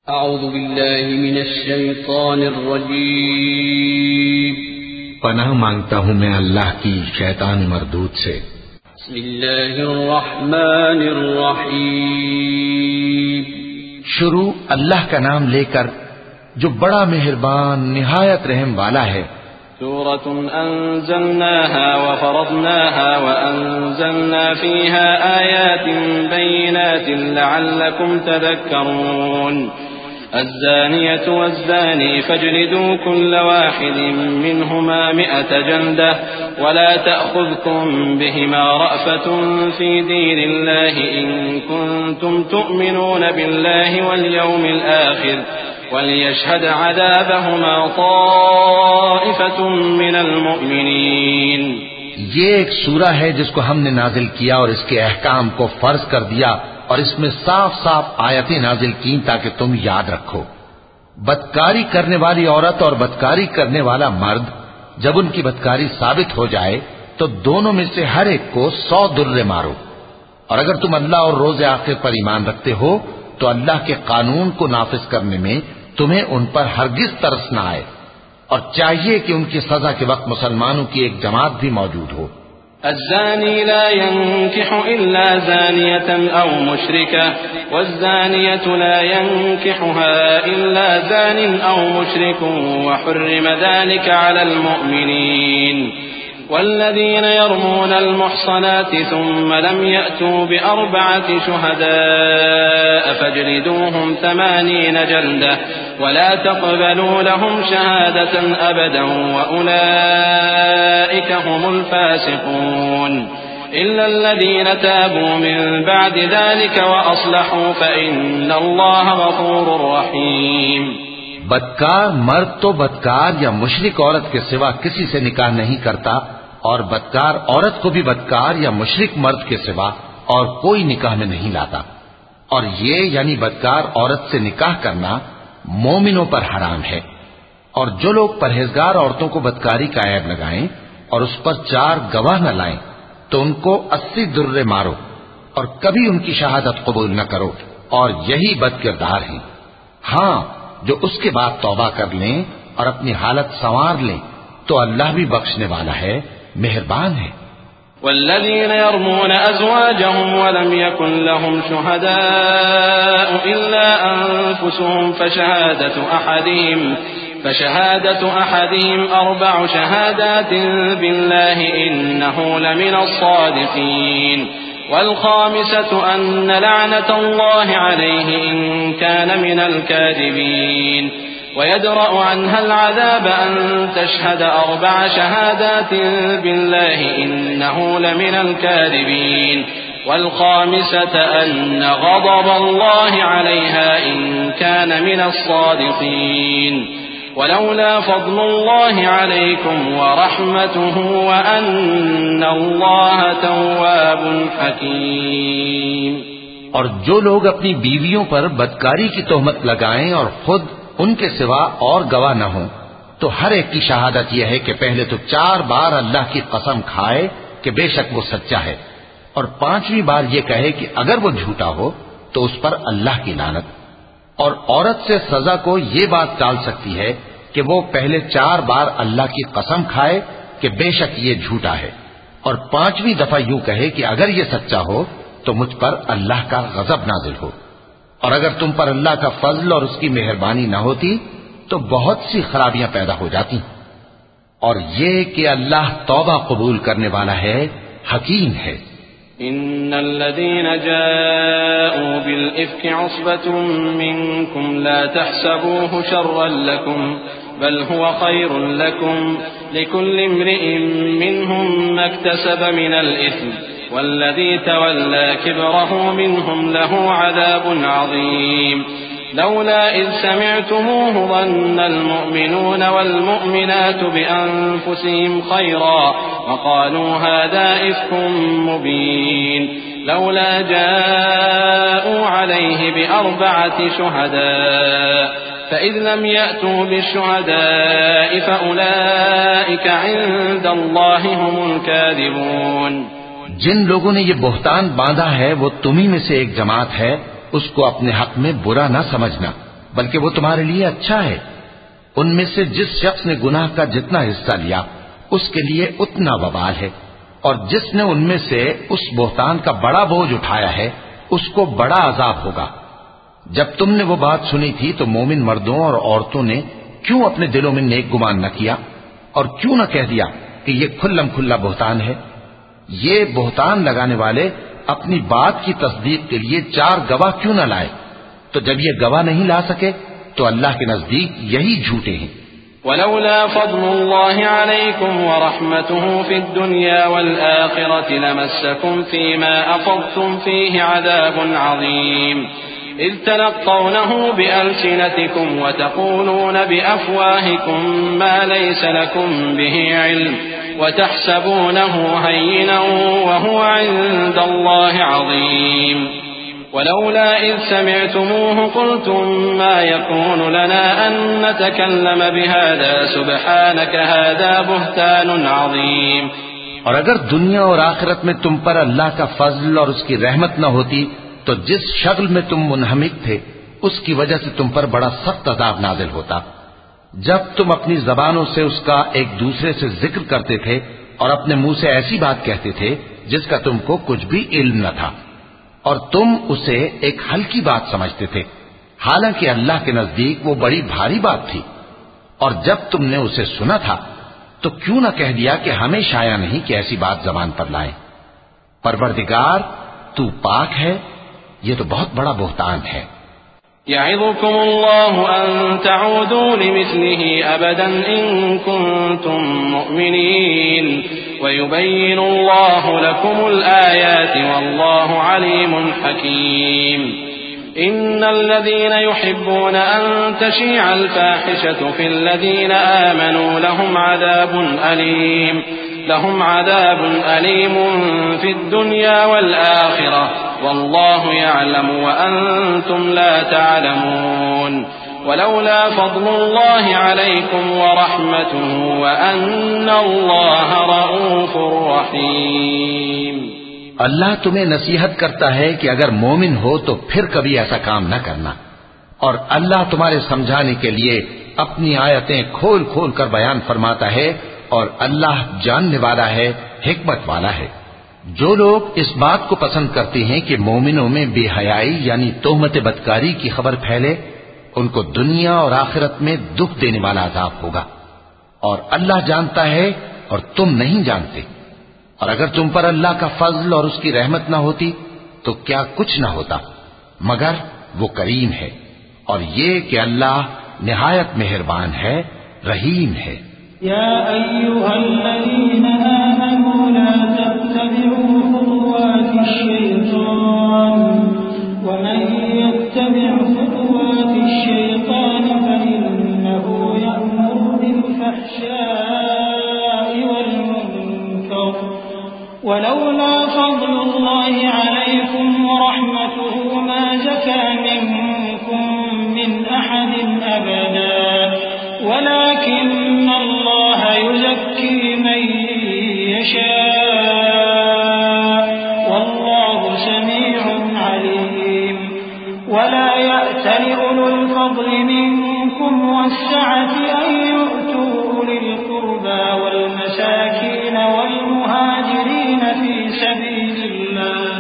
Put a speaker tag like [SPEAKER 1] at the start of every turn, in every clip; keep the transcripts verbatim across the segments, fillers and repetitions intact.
[SPEAKER 1] اعوذ باللہ من الشیطان الرجیم
[SPEAKER 2] پناہ مانگتا ہوں میں اللہ کی شیطان مردود سے۔
[SPEAKER 1] بسم اللہ الرحمن الرحیم
[SPEAKER 2] شروع اللہ کا نام لے کر جو بڑا مہربان نہایت رحم والا ہے۔
[SPEAKER 1] سورة أنزلناها وفرضناها وأنزلنا فيها آيات بينات لعلكم تذكرون الزانية والزاني فاجلدوا كل واحد منهما مئة جلدة ولا تأخذكم بهما رأفة في دين الله إن كنتم تؤمنون بالله واليوم الآخر وَلْيَشْهَدْ عَذَابَهُمَا طَائِفَةٌ مِّنَ الْمُؤْمِنِينَ۔
[SPEAKER 2] یہ ایک سورہ ہے جس کو ہم نے نازل کیا اور اس کے احکام کو فرض کر دیا اور اس میں صاف صاف آیتیں نازل کی تاکہ تم یاد رکھو۔ بدکاری کرنے والی عورت اور بدکاری کرنے والا مرد جب ان کی بدکاری ثابت ہو جائے تو دونوں میں سے ہر ایک کو سو درے مارو، اور اگر تم اللہ اور روز آخر پر ایمان رکھتے ہو تو اللہ کے قانون کو نافذ کرنے میں تمہیں ان پر ہرگز ترس نہ آئے، اور چاہیے کہ ان کی سزا کے وقت مسلمانوں کی ایک جماعت بھی موجود ہو۔
[SPEAKER 1] الزاني لا ينكح إلا زانية أو مشركة والزانية لا ينكحها إلا زان أو مشرك وحرم ذلك على المؤمنين والذين يرمون المحصنات ثم لم يأتوا بأربعة شهداء فاجلدوهم ثمانين جلدة ولا تقبلوا لهم شهادة أبدا وأولئك هم الفاسقون إلا الذين تابوا من بعد ذلك وأصلحوا فإن الله غفور رحيم۔
[SPEAKER 2] بدکار مرد تو بدکار یا مشرک عورت کے سوا کسی سے نکاح نہیں کرتا، اور بدکار عورت کو بھی بدکار یا مشرک مرد کے سوا اور کوئی نکاح میں نہیں لاتا، اور یہ یعنی بدکار عورت سے نکاح کرنا مومنوں پر حرام ہے۔ اور جو لوگ پرہیزگار عورتوں کو بدکاری کا عیب لگائیں اور اس پر چار گواہ نہ لائیں تو ان کو اسی درے مارو اور کبھی ان کی شہادت قبول نہ کرو، اور یہی بد کردار ہیں۔ ہاں، جو اس کے بعد توبہ کر لیں اور اپنی حالت سنوار لیں تو اللہ بھی بخشنے والا ہے، مہربان ہے۔
[SPEAKER 1] والذين يرمون أزواجهم ولم يكن لهم شهداء إلا أنفسهم فشهادة أحدهم فشهادة أحدهم أربع شهادات بالله إنه لمن الصادقين والخامسة أن لعنة الله عليه إن كان من الكاذبين ويدرأ عنها العذاب أن تشهد أربع شهادات بالله إنه لمن الكاذبين والخامسة أن غضب الله عليها إن كان من الصادقين ولولا فضل الله عليكم ورحمته وأن الله تواب حكيم۔
[SPEAKER 2] اور جو لوگ اپنی بیویوں پر بدکاری کی تہمت لگائیں اور خود ان کے سوا اور گواہ نہ ہوں تو ہر ایک کی شہادت یہ ہے کہ پہلے تو چار بار اللہ کی قسم کھائے کہ بے شک وہ سچا ہے، اور پانچویں بار یہ کہے کہ اگر وہ جھوٹا ہو تو اس پر اللہ کی لعنت۔ اور عورت سے سزا کو یہ بات ٹال سکتی ہے کہ وہ پہلے چار بار اللہ کی قسم کھائے کہ بے شک یہ جھوٹا ہے، اور پانچویں دفعہ یوں کہے کہ اگر یہ سچا ہو تو مجھ پر اللہ کا غضب نازل ہو۔ اور اگر تم پر اللہ کا فضل اور اس کی مہربانی نہ ہوتی تو بہت سی خرابیاں پیدا ہو جاتی۔ اور یہ کہ اللہ توبہ قبول کرنے والا ہے، حکیم ہے۔
[SPEAKER 1] ان الذين جاءوا بالافك عصبة منكم لا تحسبوه شرا لكم بل هو خير لكم لكل امرئ منهم ما اكتسب من الاثم والذي تولى كبره منهم له عذاب عظيم لولا إذ سمعتموه ظن المؤمنون والمؤمنات بأنفسهم خيرا وقالوا هذا إفك مبين لولا جاءوا عليه بأربعة شهداء فإذ لم يأتوا بالشهداء فأولئك عند الله هم الكاذبون۔
[SPEAKER 2] جن لوگوں نے یہ بہتان باندھا ہے وہ تمہیں میں سے ایک جماعت ہے، اس کو اپنے حق میں برا نہ سمجھنا، بلکہ وہ تمہارے لیے اچھا ہے۔ ان میں سے جس شخص نے گناہ کا جتنا حصہ لیا اس کے لیے اتنا وبال ہے، اور جس نے ان میں سے اس بہتان کا بڑا بوجھ اٹھایا ہے اس کو بڑا عذاب ہوگا۔ جب تم نے وہ بات سنی تھی تو مومن مردوں اور عورتوں نے کیوں اپنے دلوں میں نیک گمان نہ کیا اور کیوں نہ کہہ دیا کہ یہ کھلم کھلا بہتان ہے؟ یہ بہتان لگانے والے اپنی بات کی تصدیق کے لیے چار گواہ کیوں نہ لائے؟ تو جب یہ گواہ نہیں لا سکے تو اللہ کے نزدیک یہی جھوٹے ہیں۔
[SPEAKER 1] ولولا فضل الله عليكم ورحمته في الدنيا والآخرة لمسكم فيما أفضتم فيه عذاب عظيم إذ تلقونه بألسنتكم وتقولون بأفواهكم ما ليس لكم به علم وتحسبونه هينا وهو عند الله عظيم ولولا إذ سمعتموه قلتم ما يكون لنا أن نتكلم بهذا سبحانك هذا بهتان عظيم۔
[SPEAKER 2] اور اگر دنیا اور آخرت میں تم پر اللہ کا فضل اور اس کی رحمت نہ ہوتی تو جس شغل میں تم منہمک تھے اس کی وجہ سے تم پر بڑا سخت عذاب نازل ہوتا۔ جب تم اپنی زبانوں سے اس کا ایک دوسرے سے ذکر کرتے تھے اور اپنے منہ سے ایسی بات کہتے تھے جس کا تم کو کچھ بھی علم نہ تھا، اور تم اسے ایک ہلکی بات سمجھتے تھے، حالانکہ اللہ کے نزدیک وہ بڑی بھاری بات تھی۔ اور جب تم نے اسے سنا تھا تو کیوں نہ کہہ دیا کہ ہمیں شایع نہیں کہ ایسی بات زبان پر لائیں۔ پروردگار تو پاک ہے، یہ تو بہت بڑا بہتان ہے۔
[SPEAKER 1] يعظكم الله أن تعودوا لمثله أبدا إن كنتم مؤمنين ويبين الله لكم الآيات والله عليم حكيم إن الذين يحبون أن تشيع الفاحشة في الذين آمنوا لهم عذاب أليم لهم عذاب أليم في الدنيا والآخرة والله يعلم وأنتم لا تعلمون ولولا فضل الله عليكم ورحمته وأن الله رؤوف رحيم۔
[SPEAKER 2] اللہ تمہیں نصیحت کرتا ہے کہ اگر مومن ہو تو پھر کبھی ایسا کام نہ کرنا، اور اللہ تمہارے سمجھانے کے لیے اپنی آیتیں کھول کھول کر بیان فرماتا ہے، اور اللہ جاننے والا ہے، حکمت والا ہے۔ جو لوگ اس بات کو پسند کرتے ہیں کہ مومنوں میں بے حیائی یعنی تہمت بدکاری کی خبر پھیلے، ان کو دنیا اور آخرت میں دکھ دینے والا عذاب ہوگا، اور اللہ جانتا ہے اور تم نہیں جانتے۔ اور اگر تم پر اللہ کا فضل اور اس کی رحمت نہ ہوتی تو کیا کچھ نہ ہوتا، مگر وہ کریم ہے، اور یہ کہ اللہ نہایت مہربان ہے، رحیم ہے۔
[SPEAKER 3] يا أيها الذين آمنوا لا تتبعوا خطوات الشيطان ومن يتبع خطوات الشيطان فإنه يأمر بالفحشاء والمنكر ولولا فضل الله عليكم ورحمته ما زكى منكم من أحد أبدا ولكن الله يزكي من يشاء والله سميع عليم ولا يأتل أولو الفضل منكم والسعة أن يؤتوا أولي القربى والمساكين والمهاجرين في سبيل الله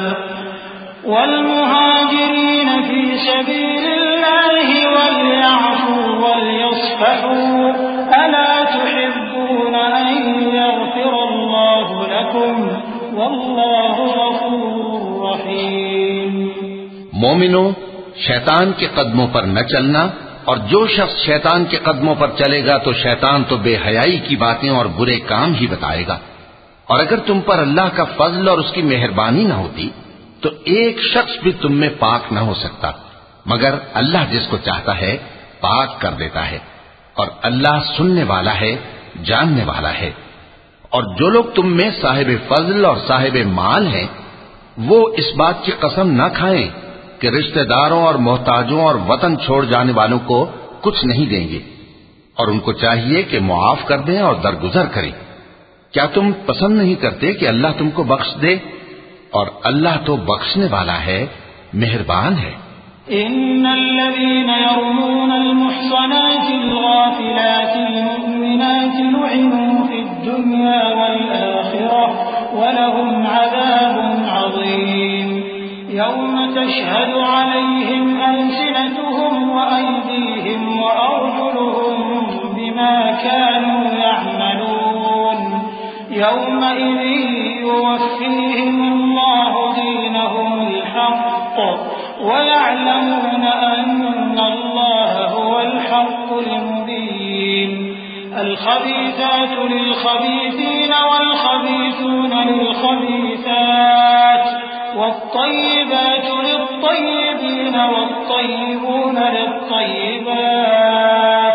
[SPEAKER 3] والمهاجرين في سبيل الله وليعفوا وليصفحوا ألا تحبون أن يغفر الله لكم والله غفور رحيم۔
[SPEAKER 2] مومنو، شیطان کے قدموں پر نہ چلنا، اور جو شخص شیطان کے قدموں پر چلے گا تو شیطان تو بے حیائی کی باتیں اور برے کام ہی بتائے گا۔ اور اگر تم پر اللہ کا فضل اور اس کی مہربانی نہ ہوتی تو ایک شخص بھی تم میں پاک نہ ہو سکتا، مگر اللہ جس کو چاہتا ہے پاک کر دیتا ہے، اور اللہ سننے والا ہے، جاننے والا ہے۔ اور جو لوگ تم میں صاحب فضل اور صاحب مال ہیں وہ اس بات کی قسم نہ کھائیں کہ رشتہ داروں اور محتاجوں اور وطن چھوڑ جانے والوں کو کچھ نہیں دیں گے، اور ان کو چاہیے کہ معاف کر دیں اور درگزر کریں۔ کیا تم پسند نہیں کرتے کہ اللہ تم کو بخش دے؟ اور اللہ تو بخشنے والا ہے، مہربان ہے۔
[SPEAKER 3] ان الذين يرمون لعنوا في الدنيا والآخرة ولهم عذاب عظيم يوم تشهد عليهم ألسنتهم وأيديهم وأرجلهم بما كانوا يعملون يومئذ يوفيهم الله دينهم الحق ويعلمون أن الله هو الحق المبين الخبيثات للخبيثين والخبيثون للخبيثات والطيبات للطيبين والطيبون للطيبات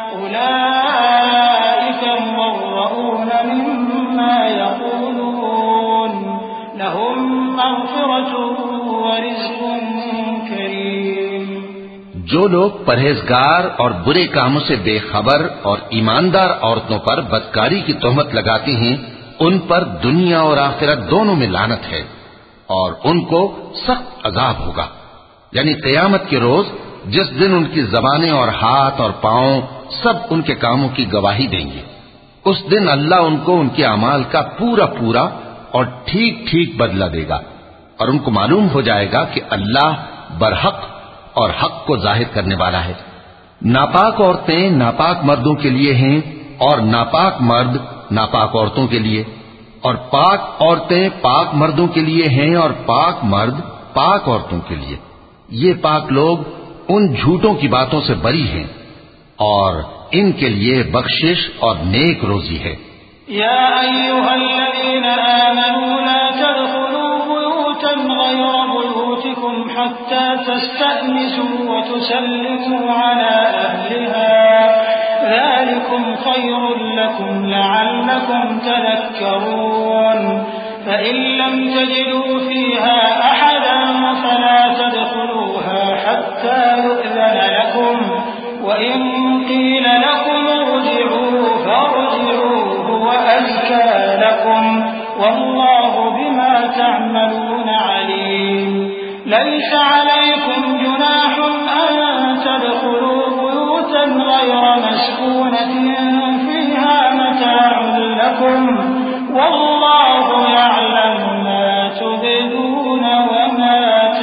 [SPEAKER 3] أولئك مبرؤون مما يقولون لهم مغفرة ورزق کریم.
[SPEAKER 2] جو لوگ پرہیزگار اور برے کاموں سے بے خبر اور ایماندار عورتوں پر بدکاری کی تہمت لگاتے ہیں ان پر دنیا اور آخرت دونوں میں لعنت ہے اور ان کو سخت عذاب ہوگا. یعنی قیامت کے روز جس دن ان کی زبانیں اور ہاتھ اور پاؤں سب ان کے کاموں کی گواہی دیں گے، اس دن اللہ ان کو ان کے اعمال کا پورا پورا اور ٹھیک ٹھیک بدلہ دے گا اور ان کو معلوم ہو جائے گا کہ اللہ برحق اور حق کو ظاہر کرنے والا ہے. ناپاک عورتیں ناپاک مردوں کے لیے ہیں اور ناپاک مرد ناپاک عورتوں کے لیے، اور پاک عورتیں پاک مردوں کے لیے ہیں اور پاک مرد پاک عورتوں کے لیے. یہ پاک لوگ ان جھوٹوں کی باتوں سے بری ہیں اور ان کے لیے بخشش اور نیک روزی ہے.
[SPEAKER 3] یا ایھا الذین آمنوا لا تدخلوا بیوتا غیر بیوتکم حتی تستأنسوا وتسلموا علی اہلها ذلكم خير لكم لعلكم تذكرون فإن لم تجدوا فيها أحدا فلا تدخلوها حتى يؤذن لكم وإن قيل لكم ارجعوا فارجعوا هو أزكى لكم والله بما تعملون عليم. ليس عليكم جناح أن تدخلوا بيوتا غير مسكونة فيها متاع لكم والله يعلم ما تبدون وما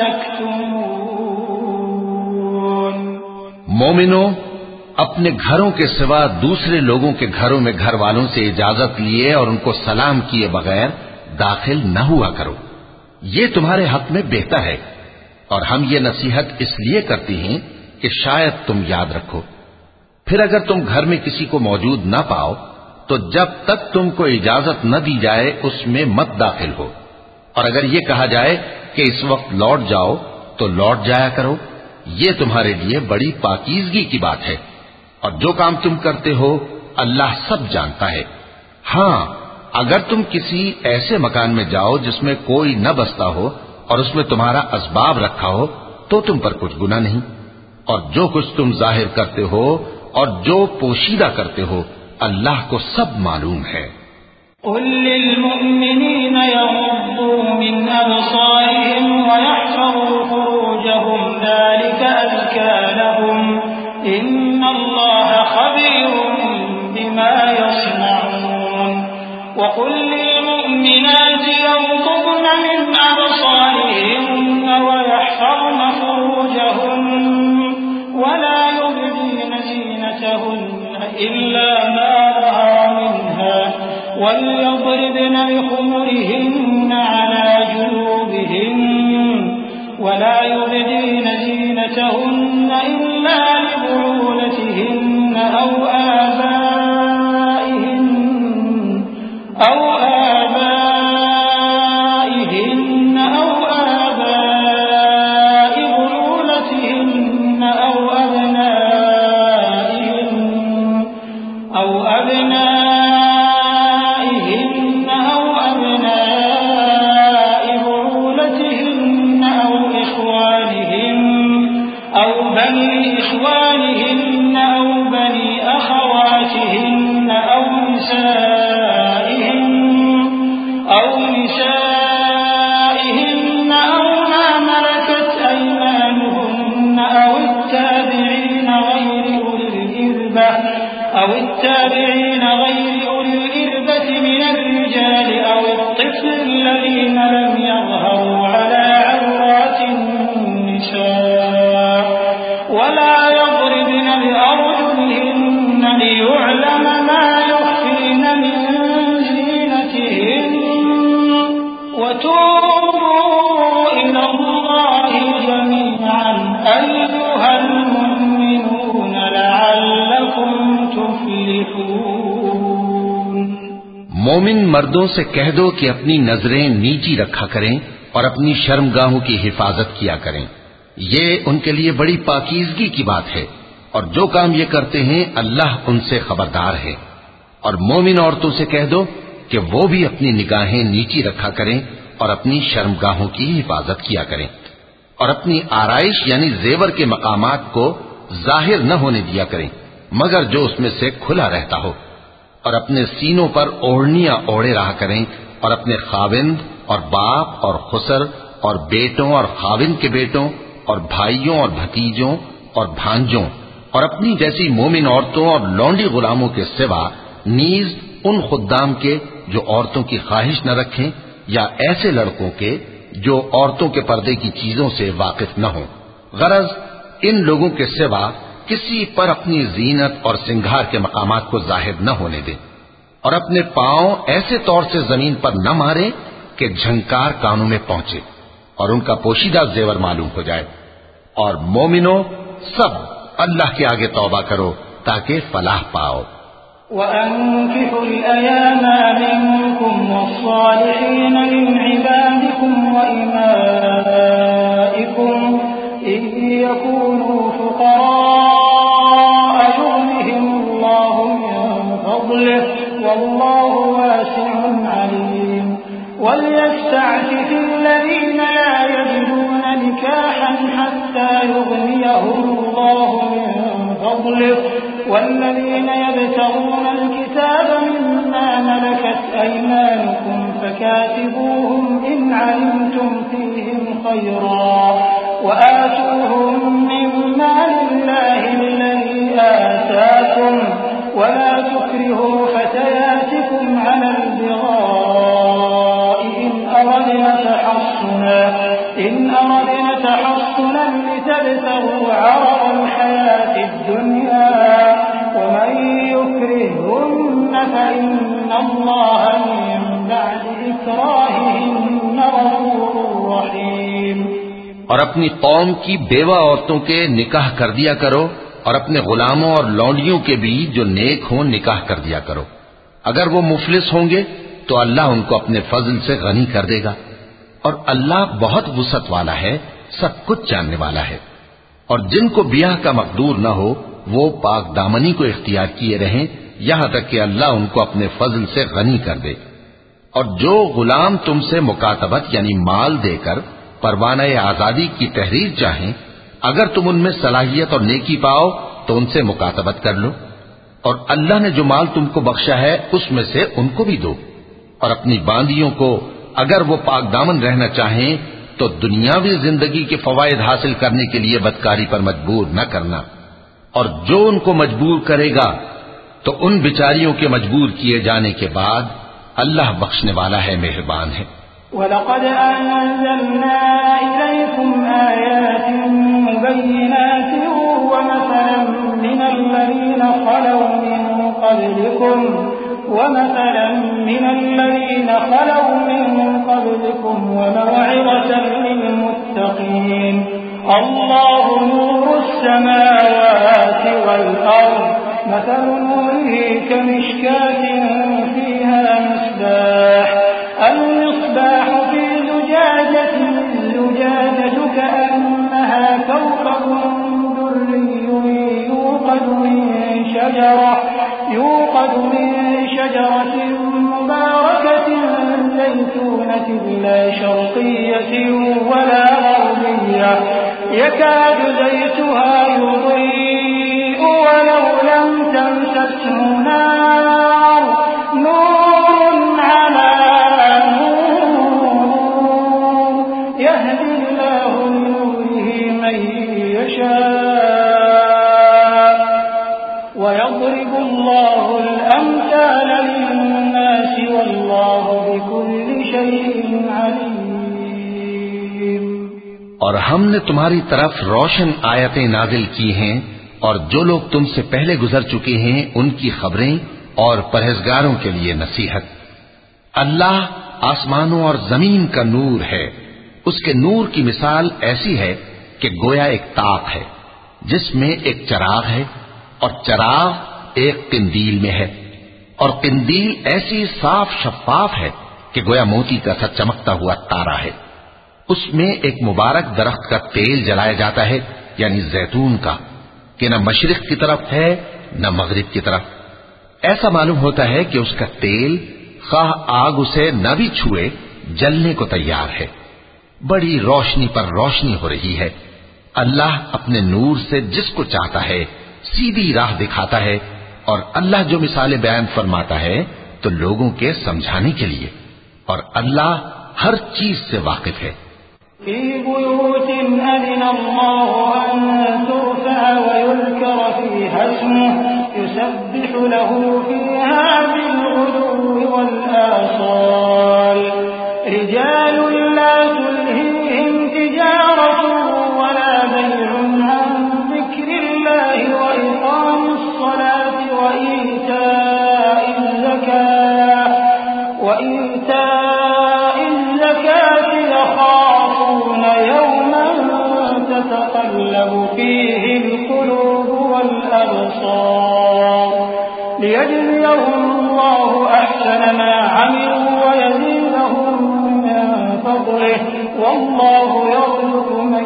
[SPEAKER 3] تكتمون.
[SPEAKER 2] مومنو، اپنے گھروں کے سوا دوسرے لوگوں کے گھروں میں گھر والوں سے اجازت لیے اور ان کو سلام کیے بغیر داخل نہ ہوا کرو، یہ تمہارے حق میں بہتر ہے. اور ہم یہ نصیحت اس لیے کرتے ہیں کہ شاید تم یاد رکھو. پھر اگر تم گھر میں کسی کو موجود نہ پاؤ تو جب تک تم کو اجازت نہ دی جائے اس میں مت داخل ہو، اور اگر یہ کہا جائے کہ اس وقت لوٹ جاؤ تو لوٹ جایا کرو. یہ تمہارے لیے بڑی پاکیزگی کی بات ہے، اور جو کام تم کرتے ہو اللہ سب جانتا ہے. ہاں، اگر تم کسی ایسے مکان میں جاؤ جس میں کوئی نہ بستا ہو اور اس میں تمہارا اسباب رکھا ہو تو تم پر کچھ گناہ نہیں، اور جو کچھ تم ظاہر کرتے ہو اور جو پوشیدہ کرتے ہو اللہ کو سب معلوم ہے.
[SPEAKER 3] قل للمؤمنين يغضوا من أبصارهم ويحفظوا فروجهم ذلك أزكى لهم إن الله خبير بما يصنعون. وقل للمؤمنات يغضضن من أبصارهن ويحفظن فروجهن ولا يبدين زينتهن إلا ما ظهر منها وليضربن بخمرهن على جيوبهن ولا يبدين زينتهن إلا لبعولتهن أو آبائهن أو آبائهن أو آباء بعولتهن أو أبنائهن أو أبنائهن أو أبناء بعولتهن أو إخوانهن أو بني إخوانهن أو بني أخواتهن أو نسائهن أو نسائهن أو ما ملكت أيمانهن أو التابعين غير أولي الإربة أو التابعين غير أولي الإربة من الرجال أو الطفل الذين لم يظهروا على عورات النساء ولا يضربن بأرجلهن ليعلم ما يخفين من زينتهن وتوبوا إلى الله جميعا أيها المؤمنون لعلكم تفلحون۔
[SPEAKER 2] مومن مردوں سے کہہ دو کہ اپنی نظریں نیچی رکھا کریں اور اپنی شرمگاہوں کی حفاظت کیا کریں، یہ ان کے لیے بڑی پاکیزگی کی بات ہے، اور جو کام یہ کرتے ہیں اللہ ان سے خبردار ہے۔ اور مومن عورتوں سے کہہ دو کہ وہ بھی اپنی نگاہیں نیچی رکھا کریں اور اپنی شرمگاہوں کی حفاظت کیا کریں، اور اپنی آرائش یعنی زیور کے مقامات کو ظاہر نہ ہونے دیا کریں مگر جو اس میں سے کھلا رہتا ہو، اور اپنے سینوں پر اوڑھنیاں اوڑھے رہا کریں، اور اپنے خاوند اور باپ اور خسر اور بیٹوں اور خاوند کے بیٹوں اور بھائیوں اور بھتیجوں اور بھانجوں اور اپنی جیسی مومن عورتوں اور لونڈی غلاموں کے سوا نیز ان خدام کے جو عورتوں کی خواہش نہ رکھیں، یا ایسے لڑکوں کے جو عورتوں کے پردے کی چیزوں سے واقف نہ ہوں، غرض ان لوگوں کے سوا کسی پر اپنی زینت اور سنگھار کے مقامات کو ظاہر نہ ہونے دیں، اور اپنے پاؤں ایسے طور سے زمین پر نہ ماریں کہ جھنکار کانوں میں پہنچے اور ان کا پوشیدہ زیور معلوم ہو جائے۔ اور مومنوں سب اللہ کے آگے توبہ کرو تاکہ فلاح پاؤ۔
[SPEAKER 3] وَأَنكِحُوا الْأَيَامَ مِنكُمْ وَالصَّالِحِينَ مِنْ عِبَادِكُمْ وَإِمَائِكُمْ إِنْ يَكُونُوا فُقَرَاءَ يُغْنِهِمُ اللَّهُ مِنْ فَضْلِهِ وَاللَّهُ وَاسِعٌ عَلِيمٌ وَلْيَسْتَعْفِفِ الَّذِينَ لَا يَجِدُونَ نِكَاحًا حَتَّى يُغْنِيَهُمُ اللَّهُ مِنْ فَضْلِهِ والذين يبتغون الكتاب مما ملكت أيمانكم فكاتبوهم إن علمتم فيهم خيرا وآتوهم مما لله الذي آتاكم ولا تكرهوا فتياتكم على البغاء إن أردنا تحصنا إن أردنا تحصنا لتبتغوا عرض الحياة الدنيا ومن يكرههن فإن الله من بعد إكراههن غفور رحيم۔
[SPEAKER 2] اور اپنی قوم کی بیوہ عورتوں کے نکاح کر دیا کرو، اور اپنے غلاموں اور لونڈیوں کے بھی جو نیک ہوں نکاح کر دیا کرو۔ اگر وہ مفلس ہوں گے تو اللہ ان کو اپنے فضل سے غنی کر دے گا، اور اللہ بہت وسعت والا ہے، سب کچھ جاننے والا ہے۔ اور جن کو بیاہ کا مقدور نہ ہو وہ پاک دامنی کو اختیار کیے رہیں یہاں تک کہ اللہ ان کو اپنے فضل سے غنی کر دے۔ اور جو غلام تم سے مکاتبت یعنی مال دے کر پروانہ آزادی کی تحریر چاہیں، اگر تم ان میں صلاحیت اور نیکی پاؤ تو ان سے مکاتبت کر لو، اور اللہ نے جو مال تم کو بخشا ہے اس میں سے ان کو بھی دو۔ اور اپنی باندیوں کو اگر وہ پاک دامن رہنا چاہیں تو دنیاوی زندگی کے فوائد حاصل کرنے کے لیے بدکاری پر مجبور نہ کرنا، اور جو ان کو مجبور کرے گا تو ان بیچاریوں کے مجبور کیے جانے کے بعد اللہ بخشنے والا ہے، مہربان ہے۔
[SPEAKER 3] وَلَقَدْ أَنزَلْنَا إِلَيْكُمْ آيَاتٍ مُبَيِّنَاتٍ وَمَثَلًا مِنَ الَّذِينَ خَلَوْا مِن قَبْلِكُمْ وَمَثَلًا مِنَ الَّذِينَ خَلَوْا مِن قَبْلِكُمْ وَمَوْعِظَةً لِّلْمُتَّقِينَ اللَّهُ نُورُ السَّمَاوَاتِ وَالْأَرْضِ مَثَلُ نُورِهِ كَمِشْكَاةٍ فِيهَا مِصْبَاحٌ الْمِصْبَاحُ فِي زُجَاجَةٍ الزُّجَاجَةُ كَأَنَّهَا كَوْكَبٌ دُرِّيٌّ يُوقَدُ مِن شَجَرَةٍ يوقد من شجرة مباركة زيتونة لا شرقية ولا غربية يكاد زيتها يضيء ولو لم تمسسه نار نور على نور يهدي الله لنوره من يشاء ويضرب ويضرب الله الأمثال للناس والله بكل شيء عليم.
[SPEAKER 2] اور ہم نے تمہاری طرف روشن آیتیں نازل کی ہیں اور جو لوگ تم سے پہلے گزر چکے ہیں ان کی خبریں اور پرہیزگاروں کے لیے نصیحت. اللہ آسمانوں اور زمین کا نور ہے. اس کے نور کی مثال ایسی ہے کہ گویا ایک طاق ہے جس میں ایک چراغ ہے اور چراغ ایک قندیل میں ہے اور قندیل ایسی صاف شفاف ہے کہ گویا موتی کا سا چمکتا ہوا تارا ہے. اس میں ایک مبارک درخت کا تیل جلایا جاتا ہے یعنی زیتون کا کہ نہ مشرق کی طرف ہے نہ مغرب کی طرف. ایسا معلوم ہوتا ہے کہ اس کا تیل خواہ آگ اسے نہ بھی چھوئے جلنے کو تیار ہے. بڑی روشنی پر روشنی ہو رہی ہے. اللہ اپنے نور سے جس کو چاہتا ہے سیدھی راہ دکھاتا ہے اور اللہ جو مثالیں بیان فرماتا ہے تو لوگوں کے سمجھانے کے لیے. اور اللہ ہر چیز سے واقف ہے.
[SPEAKER 3] في بيوت أذن الله أن ترفع ويذكر فيها اسمه يسبح له فيها بالغدو والآصال رجال لا تلهيهم تجارة ولا بيع عن ذكر الله وإقام الصلاة وإيتاء الزكاة وإيتاء الزكاة يخافون يوما تتقلب فيه القلوب والأبصار ليجزيهم الله أحسن ما عملوا ويزيدهم من فضله والله يرزق من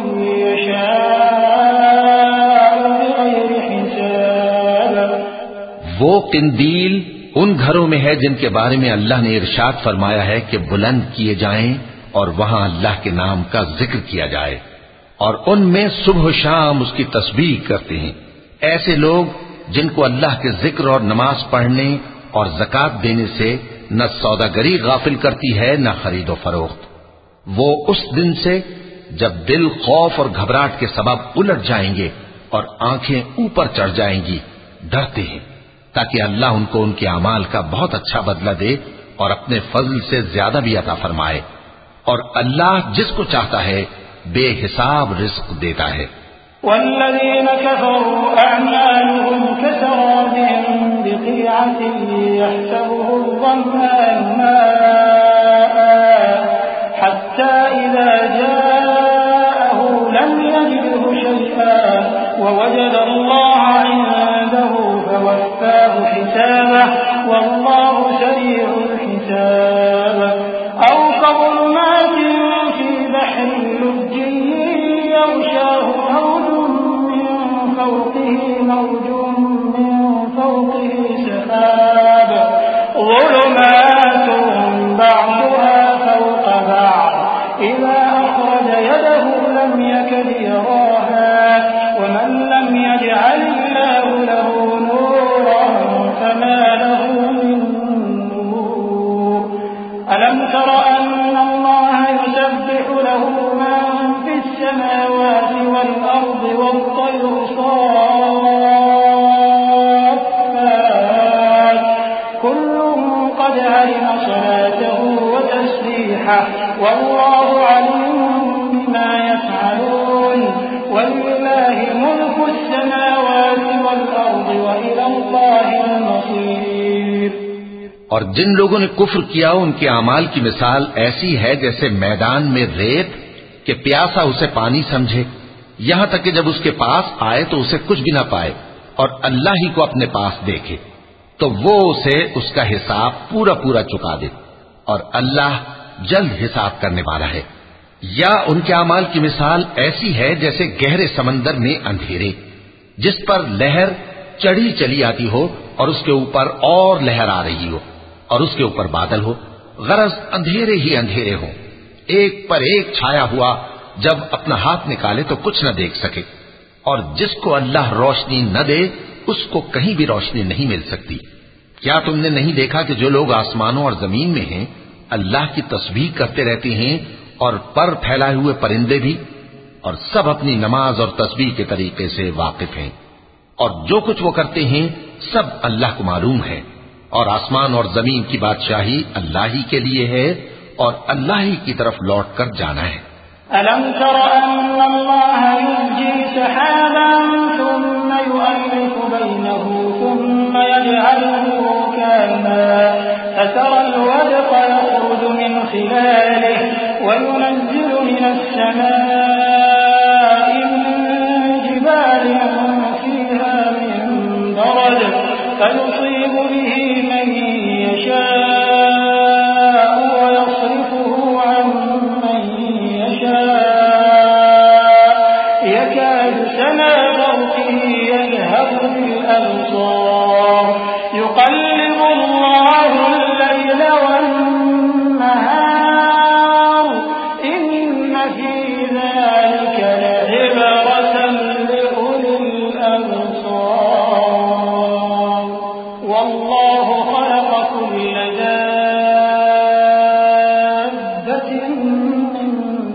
[SPEAKER 3] يشاء بغير حساب.
[SPEAKER 2] وہ قندیل ان گھروں میں ہے جن کے بارے میں اللہ نے ارشاد فرمایا ہے کہ بلند کیے جائیں اور وہاں اللہ کے نام کا ذکر کیا جائے اور ان میں صبح و شام اس کی تسبیح کرتے ہیں. ایسے لوگ جن کو اللہ کے ذکر اور نماز پڑھنے اور زکات دینے سے نہ سوداگری غافل کرتی ہے نہ خرید و فروخت. وہ اس دن سے جب دل خوف اور گھبراہٹ کے سبب الٹ جائیں گے اور آنکھیں اوپر چڑھ جائیں گی ڈرتے ہیں تاکہ اللہ ان کو ان کے اعمال کا بہت اچھا بدلہ دے اور اپنے فضل سے زیادہ بھی عطا فرمائے. اور اللہ جس کو چاہتا ہے بے حساب رزق دیتا ہے.
[SPEAKER 3] والذين كفروا أعمالهم كسراب بقيعة يحسبه الظمآن ماء حتى إذا جاءه لم يجده شيئا ووجد الله عنده فوفاه حسابه والله سريع الحساب. أو كظلمات في بحر لجي يغشاه موج من فوقه موج من فوقه سحاب ظلمات بعضها فوق بعض إذا أخرج يده لم يكد يراها ومن لم يجعل الله له نورا فما له من نور. ألم تر أن الله يسبح له من في السماوات والأرض والطير صافات كل قد علم صلاته وتسبيحه والله عليم بما يفعلون. ولله ملك السماوات والأرض وإلى الله المصير.
[SPEAKER 2] اور جن لوگوں نے کفر کیا ان کے اعمال کی مثال ایسی ہے جیسے میدان میں ریت کہ پیاسا اسے پانی سمجھے یہاں تک کہ جب اس کے پاس آئے تو اسے کچھ بھی نہ پائے اور اللہ ہی کو اپنے پاس دیکھے تو وہ اسے اس کا حساب پورا پورا چکا دے اور اللہ جلد حساب کرنے والا ہے. یا ان کے اعمال کی مثال ایسی ہے جیسے گہرے سمندر میں اندھیرے جس پر لہر چڑھی چلی آتی ہو اور اس کے اوپر اور لہر آ رہی ہو اور اس کے اوپر بادل ہو غرض اندھیرے ہی اندھیرے ہوں ایک پر ایک چھایا ہوا جب اپنا ہاتھ نکالے تو کچھ نہ دیکھ سکے. اور جس کو اللہ روشنی نہ دے اس کو کہیں بھی روشنی نہیں مل سکتی. کیا تم نے نہیں دیکھا کہ جو لوگ آسمانوں اور زمین میں ہیں اللہ کی تسبیح کرتے رہتے ہیں اور پر پھیلائے ہوئے پرندے بھی اور سب اپنی نماز اور تسبیح کے طریقے سے واقف ہیں اور جو کچھ وہ کرتے ہیں سب اللہ کو معلوم ہے، اور آسمان اور زمین کی بادشاہی اللہ ہی کے لیے ہے اور اللہ ہی کی طرف لوٹ کر جانا ہے۔
[SPEAKER 3] أَلَمْ تَرَ أَنَّ اللَّهَ يُزْجِي سَحَابًا ثُمَّ يُؤَلِّفُ بَيْنَهُ ثُمَّ يَجْعَلُهُ رُكَامًا فَتَرَى الْوَدْقَ يَخْرُجُ مِنْ خِلَالِهِ وَيُنَزِّلُ مِنَ السَّمَاءِ مِنْ جِبَالٍ فِيهَا مِنْ بَرَدٍ فَيُصِيبُ بِهِ مَنْ يَشَاءُ وَيَصْرِفُهُ عَنْ مَنْ يَشَاءُ يَكَادُ سَنَا بَرْقِهِ يَذْهَبُ بِالْأَبْصَارِ يُقَلِّبُ اللَّهُ اللَّيْلَ وَالنَّهَارَ إِنَّ فِي ذَلِكَ لَعِبْرَةً لِأُولِي الْأَبْصَارِ وَاللَّهُ خَلَقَ كُلَّ دَابَّةٍ مِّن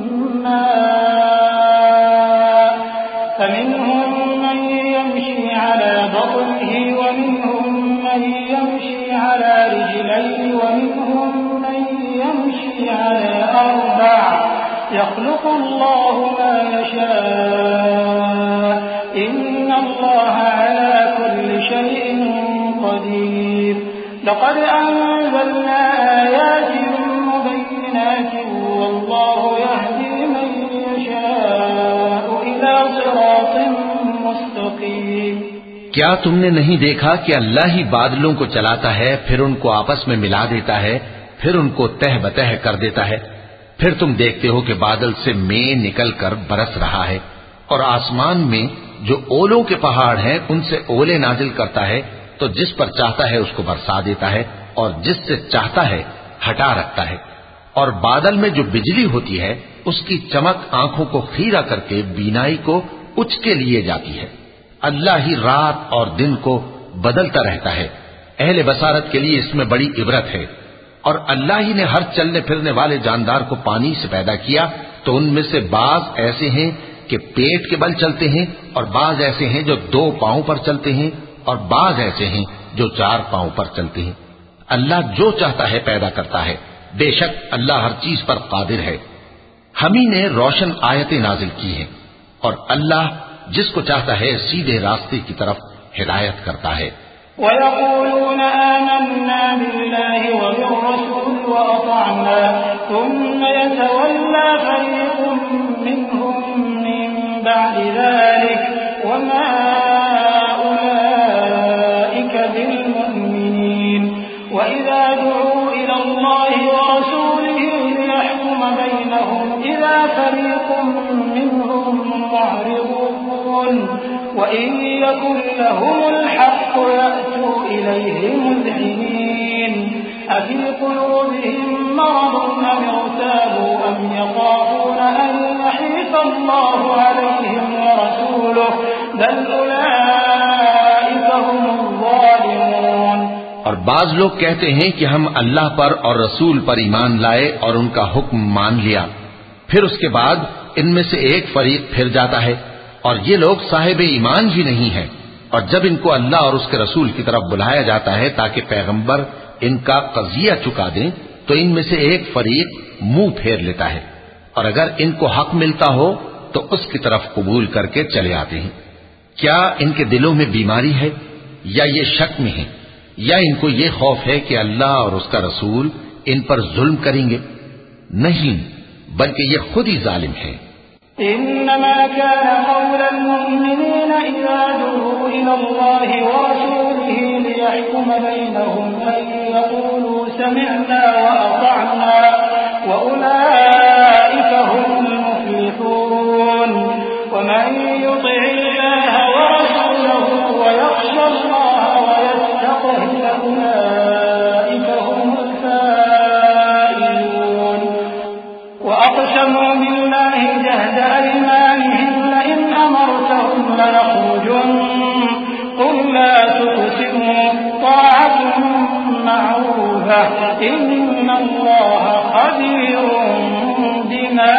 [SPEAKER 3] مَّاءٍ فَمِنْهُم مَّن يَمْشِي عَلَى بَطْنِهِ وَمِنْهُم مَّن يَمْشِي عَلَى رِجْلَيْنِ وَمِنْهُم مَّن يَمْشِي عَلَى أَرْبَعٍ يَخْلُقُ اللَّهُ مَا يَشَاءُ إِنَّ اللَّهَ عَلَى كُلِّ شَيْءٍ قَدِيرٌ لَقَدْ أَنزَلْنَا آيَاتٍ مُبَيِّنَاتٍ وَاللَّهُ يَهْدِي مَن يَشَاءُ إِلَى صِرَاطٍ مُّسْتَقِيمٍ۔
[SPEAKER 2] کیا تم نے نہیں دیکھا کہ اللہ ہی بادلوں کو چلاتا ہے، پھر ان کو آپس میں ملا دیتا ہے، پھر ان کو تہ بتہ کر دیتا ہے، پھر تم دیکھتے ہو کہ بادل سے مے نکل کر برس رہا ہے، اور آسمان میں جو اولوں کے پہاڑ ہیں ان سے اولے نازل کرتا ہے، تو جس پر چاہتا ہے اس کو برسا دیتا ہے اور جس سے چاہتا ہے ہٹا رکھتا ہے، اور بادل میں جو بجلی ہوتی ہے اس کی چمک آنکھوں کو خیرہ کر کے بینائی کو اچ کے لیے جاتی ہے۔ اللہ ہی رات اور دن کو بدلتا رہتا ہے، اہل بصارت کے لیے اس میں بڑی عبرت ہے۔ اور اللہ ہی نے ہر چلنے پھرنے والے جاندار کو پانی سے پیدا کیا، تو ان میں سے بعض ایسے ہیں کہ پیٹ کے بل چلتے ہیں، اور بعض ایسے ہیں جو دو پاؤں پر چلتے ہیں، اور بعض ایسے ہیں جو چار پاؤں پر چلتے ہیں۔ اللہ جو چاہتا ہے پیدا کرتا ہے، بے شک اللہ ہر چیز پر قادر ہے۔ ہم ہی نے روشن آیتیں نازل کی ہیں، اور اللہ جس کو چاہتا ہے سیدھے راستے کی طرف ہدایت کرتا ہے۔
[SPEAKER 3] وَيَقُولُونَ آمَنَّا بِاللَّهِ وَبِالرَّسُولِ وَأَطَعْنَا ثُمَّ يَتَوَلَّى فَرِيقٌ مِّنْهُم مِّن بَعْدِ ذَلِكَ وَمَا أُولَٰئِكَ بِالْمُؤْمِنِينَ وَإِذَا دُعُوا إِلَى اللَّهِ وَرَسُولِهِ لِيَحْكُمَ بَيْنَهُمْ إِذَا فَرِيقٌ مِّنْهُم مُّعْرِضُونَ وَإِن يَكُن لَّهُمُ الْحَقُّ يَأْتُوا إِلَيْهِ مُذْعِنِينَ أَفِي قُلُوبِهِم مَّرَضٌ أَمِ ارْتَابُوا أَمْ يَخَافُونَ أَن يَحِيفَ اللَّهُ عَلَيْهِمْ وَرَسُولُهُ بَلْ أُولَٰئِكَ هُمُ الظَّالِمُونَ۔
[SPEAKER 2] اور بعض لوگ کہتے ہیں کہ ہم اللہ پر اور رسول پر ایمان لائے اور ان کا حکم مان لیا، پھر اس کے بعد ان میں سے ایک فریق پھر جاتا ہے، اور یہ لوگ صاحب ایمان ہی نہیں ہیں۔ اور جب ان کو اللہ اور اس کے رسول کی طرف بلایا جاتا ہے تاکہ پیغمبر ان کا قضیہ چکا دیں، تو ان میں سے ایک فریق منہ پھیر لیتا ہے، اور اگر ان کو حق ملتا ہو تو اس کی طرف قبول کر کے چلے آتے ہیں۔ کیا ان کے دلوں میں بیماری ہے، یا یہ شک میں ہیں، یا ان کو یہ خوف ہے کہ اللہ اور اس کا رسول ان پر ظلم کریں گے؟ نہیں، بلکہ یہ خود ہی ظالم ہیں۔
[SPEAKER 3] إنما كان قول المؤمنين إذا دعوا إلى الله ورسوله ليحكم بينهم أن يقولوا سمعنا وأطعنا وأولئك هم المفلحون ومن يطع الله ورسوله ويخشى الله ويتقه فأولئك هم الفائزون وأقسموا بالله جهد أيمانهم لئن أمرتهم ليخرجن قل لا تقسموا طاعة معروفة إن الله خبير بما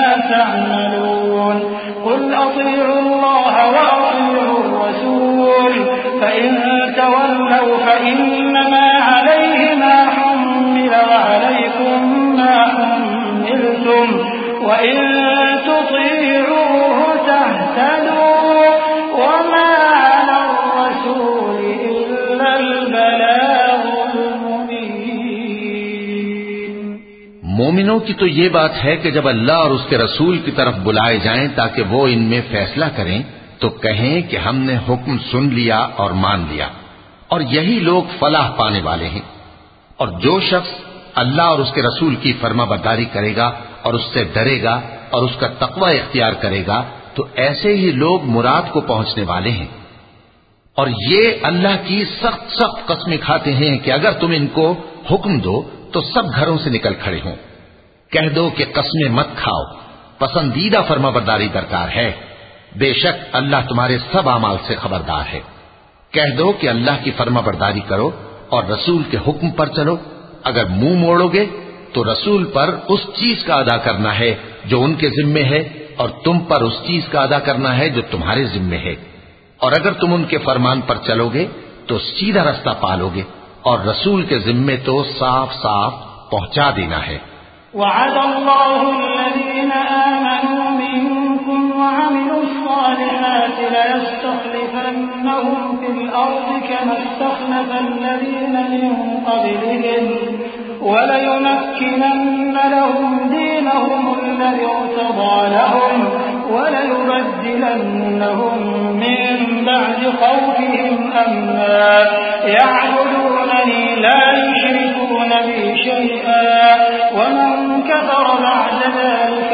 [SPEAKER 3] تعملون قل أطيعوا الله وأطيعوا الرسول فإن تولوا فإنما عليه ما حمل وعليكم ما حملتم وإن تطيعوه تهتدوا وما على الرسول إلا البلاغ المبين۔
[SPEAKER 2] مومنوں کی تو یہ بات ہے کہ جب اللہ اور اس کے رسول کی طرف بلائے جائیں تاکہ وہ ان میں فیصلہ کریں تو کہیں کہ ہم نے حکم سن لیا اور مان لیا، اور یہی لوگ فلاح پانے والے ہیں۔ اور جو شخص اللہ اور اس کے رسول کی فرما برداری کرے گا اور اس سے ڈرے گا اور اس کا تقوی اختیار کرے گا تو ایسے ہی لوگ مراد کو پہنچنے والے ہیں۔ اور یہ اللہ کی سخت سخت قسمیں کھاتے ہیں کہ اگر تم ان کو حکم دو تو سب گھروں سے نکل کھڑے ہوں۔ کہہ دو کہ قسمیں مت کھاؤ، پسندیدہ فرما برداری درکار ہے، بے شک اللہ تمہارے سب اعمال سے خبردار ہے۔ کہہ دو کہ اللہ کی فرما برداری کرو اور رسول کے حکم پر چلو، اگر منہ موڑو گے تو رسول پر اس چیز کا ادا کرنا ہے جو ان کے ذمے ہے اور تم پر اس چیز کا ادا کرنا ہے جو تمہارے ذمے ہے، اور اگر تم ان کے فرمان پر چلو گے تو سیدھا رستہ پالو گے، اور رسول کے ذمے تو صاف صاف پہنچا دینا ہے۔
[SPEAKER 3] وعد الله الذين آمنوا منكم وعملوا الصالحات ليستخلفنهم في الأرض كما استخلف الذين من قبلهم وليمكنن لهم دينهم الذي ارتضى لهم وليبدلنهم من بعد خوفهم أمنا يعبدونني لا يشركون بي شيئا ومن كفر بعد ذلك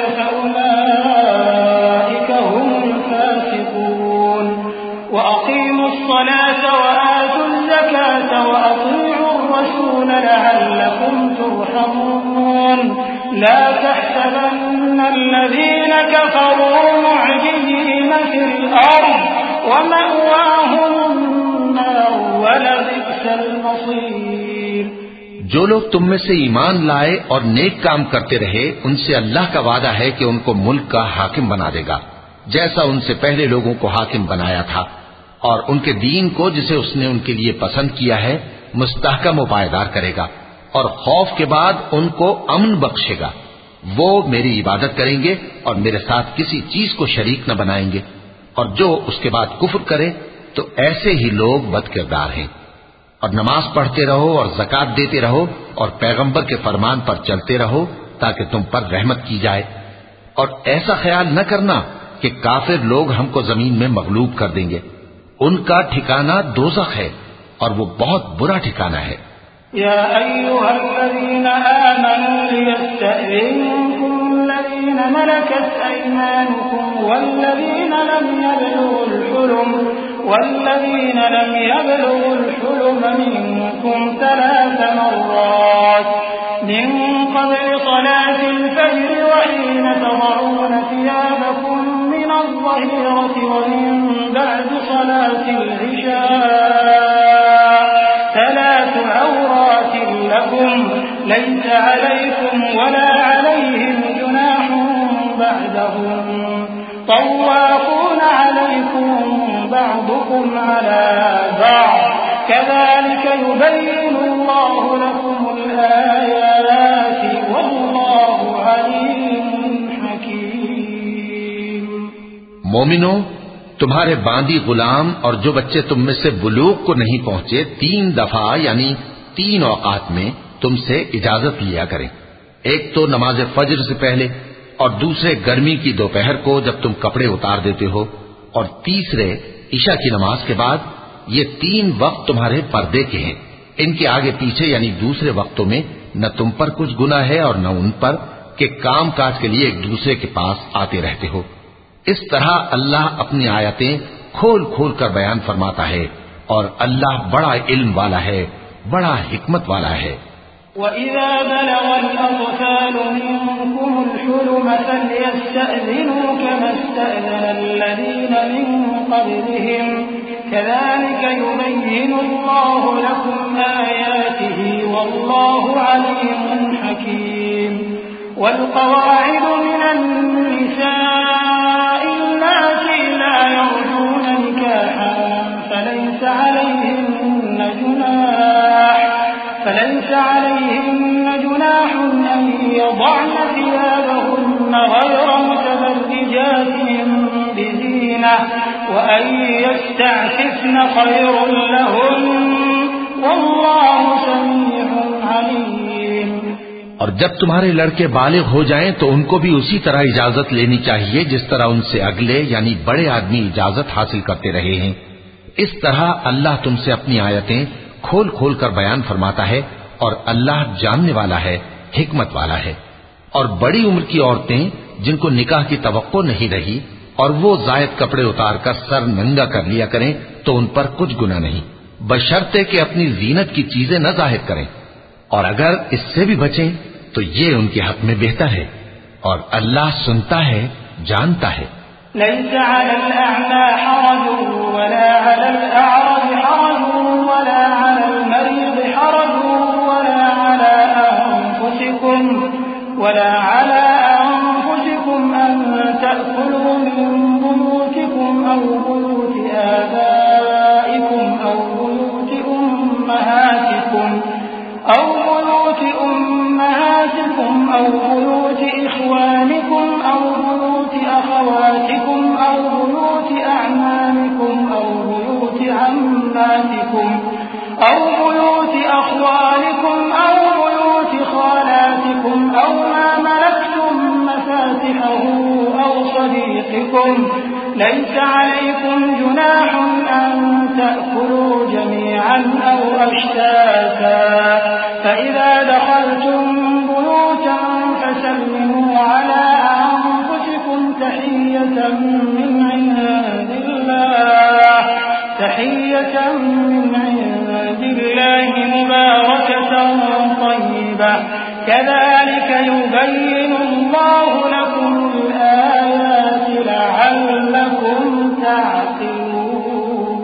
[SPEAKER 3] فأولئك هم الفاسقون وأقيموا الصلاة وآتوا الزكاة وأطيعوا الرسول لعلكم ترحمون لا تحسبن الذين كفروا معجزين في الأرض ومأواهم النار ولبئس المصير۔
[SPEAKER 2] جو لوگ تم میں سے ایمان لائے اور نیک کام کرتے رہے ان سے اللہ کا وعدہ ہے کہ ان کو ملک کا حاکم بنا دے گا، جیسا ان سے پہلے لوگوں کو حاکم بنایا تھا، اور ان کے دین کو جسے اس نے ان کے لیے پسند کیا ہے مستحکم و پائیدار کرے گا، اور خوف کے بعد ان کو امن بخشے گا۔ وہ میری عبادت کریں گے اور میرے ساتھ کسی چیز کو شریک نہ بنائیں گے، اور جو اس کے بعد کفر کرے تو ایسے ہی لوگ بد کردار ہیں۔ اور نماز پڑھتے رہو اور زکات دیتے رہو اور پیغمبر کے فرمان پر چلتے رہو تاکہ تم پر رحمت کی جائے، اور ایسا خیال نہ کرنا کہ کافر لوگ ہم کو زمین میں مغلوب کر دیں گے، ان کا ٹھکانہ دوزخ ہے اور وہ بہت برا ٹھکانہ ہے۔
[SPEAKER 3] يا أيها الذين آمنوا ليستأذنكم الذين ملكت أيمانكم والذين لم يبلغوا الحلم والذين لم يبلغوا الحلم منكم ثلاث مرات من قبل صلاة الفجر وحين تضعون ثيابكم من الظهيرة ومن بعد صلاة العشاء ثلاث عورات لكم ليس عليكم ولا عليهم جناح بعدهم طوافون عليكم بعضكم على بعض كذلك يبين الله لكم الآيات والله عليم حكيم۔
[SPEAKER 2] مومنو، تمہارے باندی غلام اور جو بچے تم میں سے بلوغ کو نہیں پہنچے تین دفعہ یعنی تین اوقات میں تم سے اجازت لیا کریں، ایک تو نماز فجر سے پہلے، اور دوسرے گرمی کی دوپہر کو جب تم کپڑے اتار دیتے ہو، اور تیسرے عشاء کی نماز کے بعد۔ یہ تین وقت تمہارے پردے کے ہیں، ان کے آگے پیچھے یعنی دوسرے وقتوں میں نہ تم پر کچھ گناہ ہے اور نہ ان پر کہ کام کاج کے لیے ایک دوسرے کے پاس آتے رہتے ہو۔ اس طرح اللہ اپنی آیتیں کھول کھول کر بیان فرماتا ہے، اور اللہ بڑا علم والا ہے، بڑا حکمت والا ہے۔
[SPEAKER 3] وَإِذَا بَلَغَ الْأَطْفَالُ مِنكُمُ الْحُلُمَ فَلْيَسْتَأْذِنُوا كَمَا اسْتَأْذَنَ الَّذِينَ مِن قَبْلِهِمْ كَذَلِكَ يُبَيِّنُ اللَّهُ لَكُمْ آيَاتِهِ وَاللَّهُ عَلِيمٌ حَكِيمٌ۔ وَالْقَوَاعِدُ مِنَ النِّسَاءِ اللَّاتِي لَا يَرْجُونَ نِكَاحًا فَلَيْسَ عَلَيْهِنَّ فليس عليهن جناح أن يضعن ثيابهن غير متبرجات بزينة وأن يستعففن خير لهن والله سميع عليم۔
[SPEAKER 2] اور جب تمہارے لڑکے بالغ ہو جائیں تو ان کو بھی اسی طرح اجازت لینی چاہیے جس طرح ان سے اگلے یعنی بڑے آدمی اجازت حاصل کرتے رہے ہیں۔ اس طرح اللہ تم سے اپنی آیتیں کھول کھول کر بیان فرماتا ہے اور اللہ جاننے والا ہے، حکمت والا ہے۔ اور بڑی عمر کی عورتیں جن کو نکاح کی توقع نہیں رہی اور وہ زائد کپڑے اتار کر سر ننگا کر لیا کریں تو ان پر کچھ گناہ نہیں، بشرطے کہ اپنی زینت کی چیزیں نہ ظاہر کریں، اور اگر اس سے بھی بچیں تو یہ ان کے حق میں بہتر ہے، اور اللہ سنتا ہے، جانتا ہے۔
[SPEAKER 3] ليس على الأعمى حرج ولا على الأعرج حرج ولا على المريض حرج ولا على أنفسكم ولا على أنفسكم أن تأكلوا من بيوتكم أو بيوت آبائكم أو بيوت أمهاتكم أو بيوت أمهاتكم أو بيوت إخوانكم أو بيوت أخواتكم أو بيوت أعمامكم أو بيوت عماتكم أو بيوت أخوالكم أو بيوت خالاتكم أو ما ملكتم مفاتحه أو صديقكم ليس عليكم جناح أن تأكلوا جميعا أو أشتاتا فإذا دخلتم بيوتا فسلموا على أنفسكم تحية من عند الله تحية من عند الله مباركة طيبة كذلك يبين الله لكم الآيات لعلكم تعقلون۔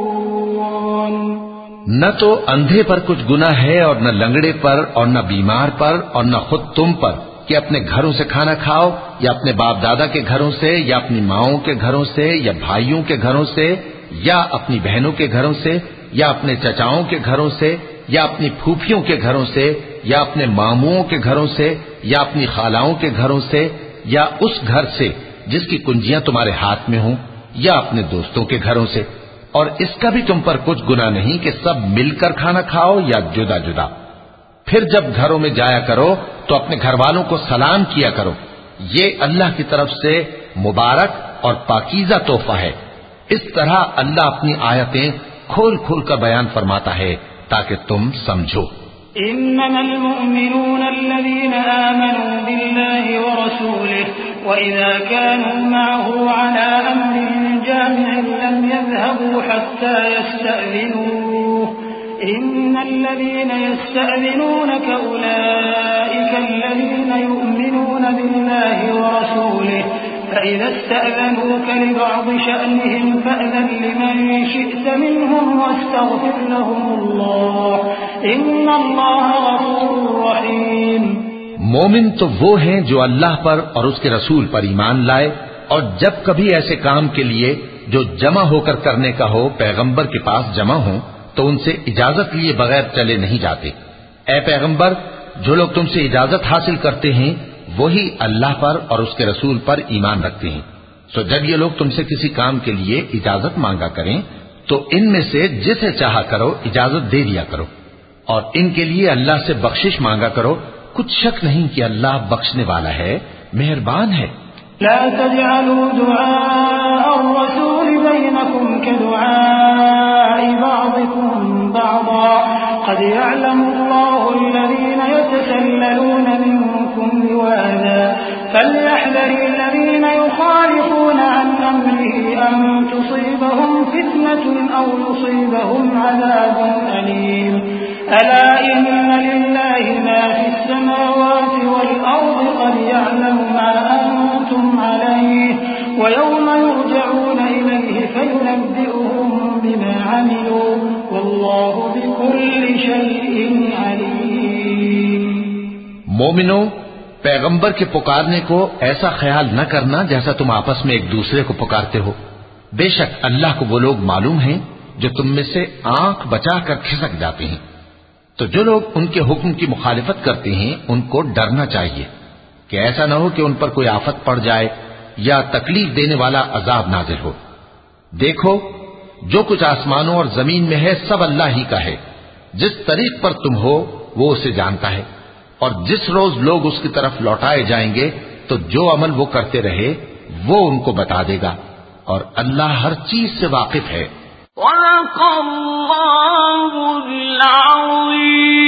[SPEAKER 2] نہ تو اندھے پر کچھ گناہ ہے اور نہ لنگڑے پر اور نہ بیمار پر اور نہ خود تم پر کہ اپنے گھروں سے کھانا کھاؤ یا اپنے باپ دادا کے گھروں سے یا اپنی ماؤں کے گھروں سے یا بھائیوں کے گھروں سے یا اپنی بہنوں کے گھروں سے یا اپنے چچاؤں کے گھروں سے یا اپنی پھوپھیوں کے گھروں سے یا اپنے ماموں کے گھروں سے یا اپنی خالاؤں کے گھروں سے یا اس گھر سے جس کی کنجیاں تمہارے ہاتھ میں ہوں یا اپنے دوستوں کے گھروں سے، اور اس کا بھی تم پر کچھ گناہ نہیں کہ سب مل کر کھانا کھاؤ یا جدا جدا۔ پھر جب گھروں میں جایا کرو تو اپنے گھر والوں کو سلام کیا کرو، یہ اللہ کی طرف سے مبارک اور پاکیزہ تحفہ ہے۔ اس طرح اللہ اپنی آیتیں کھول کھول کر بیان فرماتا ہے تاکہ تم سمجھو۔
[SPEAKER 3] إنما المؤمنون الذين آمنوا بالله ورسوله وإذا كانوا معه على أمر جامع لم يذهبوا حتى يستأذنوه إن الذين يستأذنونك أولئك الذين يؤمنون بالله ورسوله فإذا استأذنوك لبعض شأنهم فأذن لمن شئت منهم واستغفر لهم الله إن الله غفور رحيم۔
[SPEAKER 2] مومن تو وہ ہیں جو اللہ پر اور اس کے رسول پر ایمان لائے، اور جب کبھی ایسے کام کے لیے جو جمع ہو کر کرنے کا ہو پیغمبر کے پاس جمع ہوں تو ان سے اجازت لیے بغیر چلے نہیں جاتے۔ اے پیغمبر، جو لوگ تم سے اجازت حاصل کرتے ہیں وہی اللہ پر اور اس کے رسول پر ایمان رکھتے ہیں، سو جب یہ لوگ تم سے کسی کام کے لیے اجازت مانگا کریں تو ان میں سے جسے چاہا کرو اجازت دے دیا کرو، اور ان کے لیے اللہ سے بخشش مانگا کرو، کچھ شک نہیں کہ اللہ بخشنے والا ہے، مہربان ہے۔
[SPEAKER 3] لا تجعلوا دعاء الرسول بينكم كدعاء بعضكم بعضا قد يعلم الله الذين يتسللون منكم لواذا فليحذر الذين يخالفون عن أمره أن تصيبهم فتنة أو يصيبهم عذاب أليم ألا إن لله ما في السماوات والأرض قد يعلم ما أنتم عليه ويوم يرجعون إليه فينبئهم بما عملوا والله بكل شيء عليم۔
[SPEAKER 2] مومنو، پیغمبر کے پکارنے کو ایسا خیال نہ کرنا جیسا تم آپس میں ایک دوسرے کو پکارتے ہو، بے شک اللہ کو وہ لوگ معلوم ہیں جو تم میں سے آنکھ بچا کر کھسک جاتے ہیں، تو جو لوگ ان کے حکم کی مخالفت کرتے ہیں ان کو ڈرنا چاہیے کہ ایسا نہ ہو کہ ان پر کوئی آفت پڑ جائے یا تکلیف دینے والا عذاب نازل ہو۔ دیکھو جو کچھ آسمانوں اور زمین میں ہے سب اللہ ہی کا ہے، جس طریق پر تم ہو وہ اسے جانتا ہے، اور جس روز لوگ اس کی طرف لوٹائے جائیں گے تو جو عمل وہ کرتے رہے وہ ان کو بتا دے گا، اور اللہ ہر چیز سے واقف ہے۔
[SPEAKER 4] صدق اللہ العظیم۔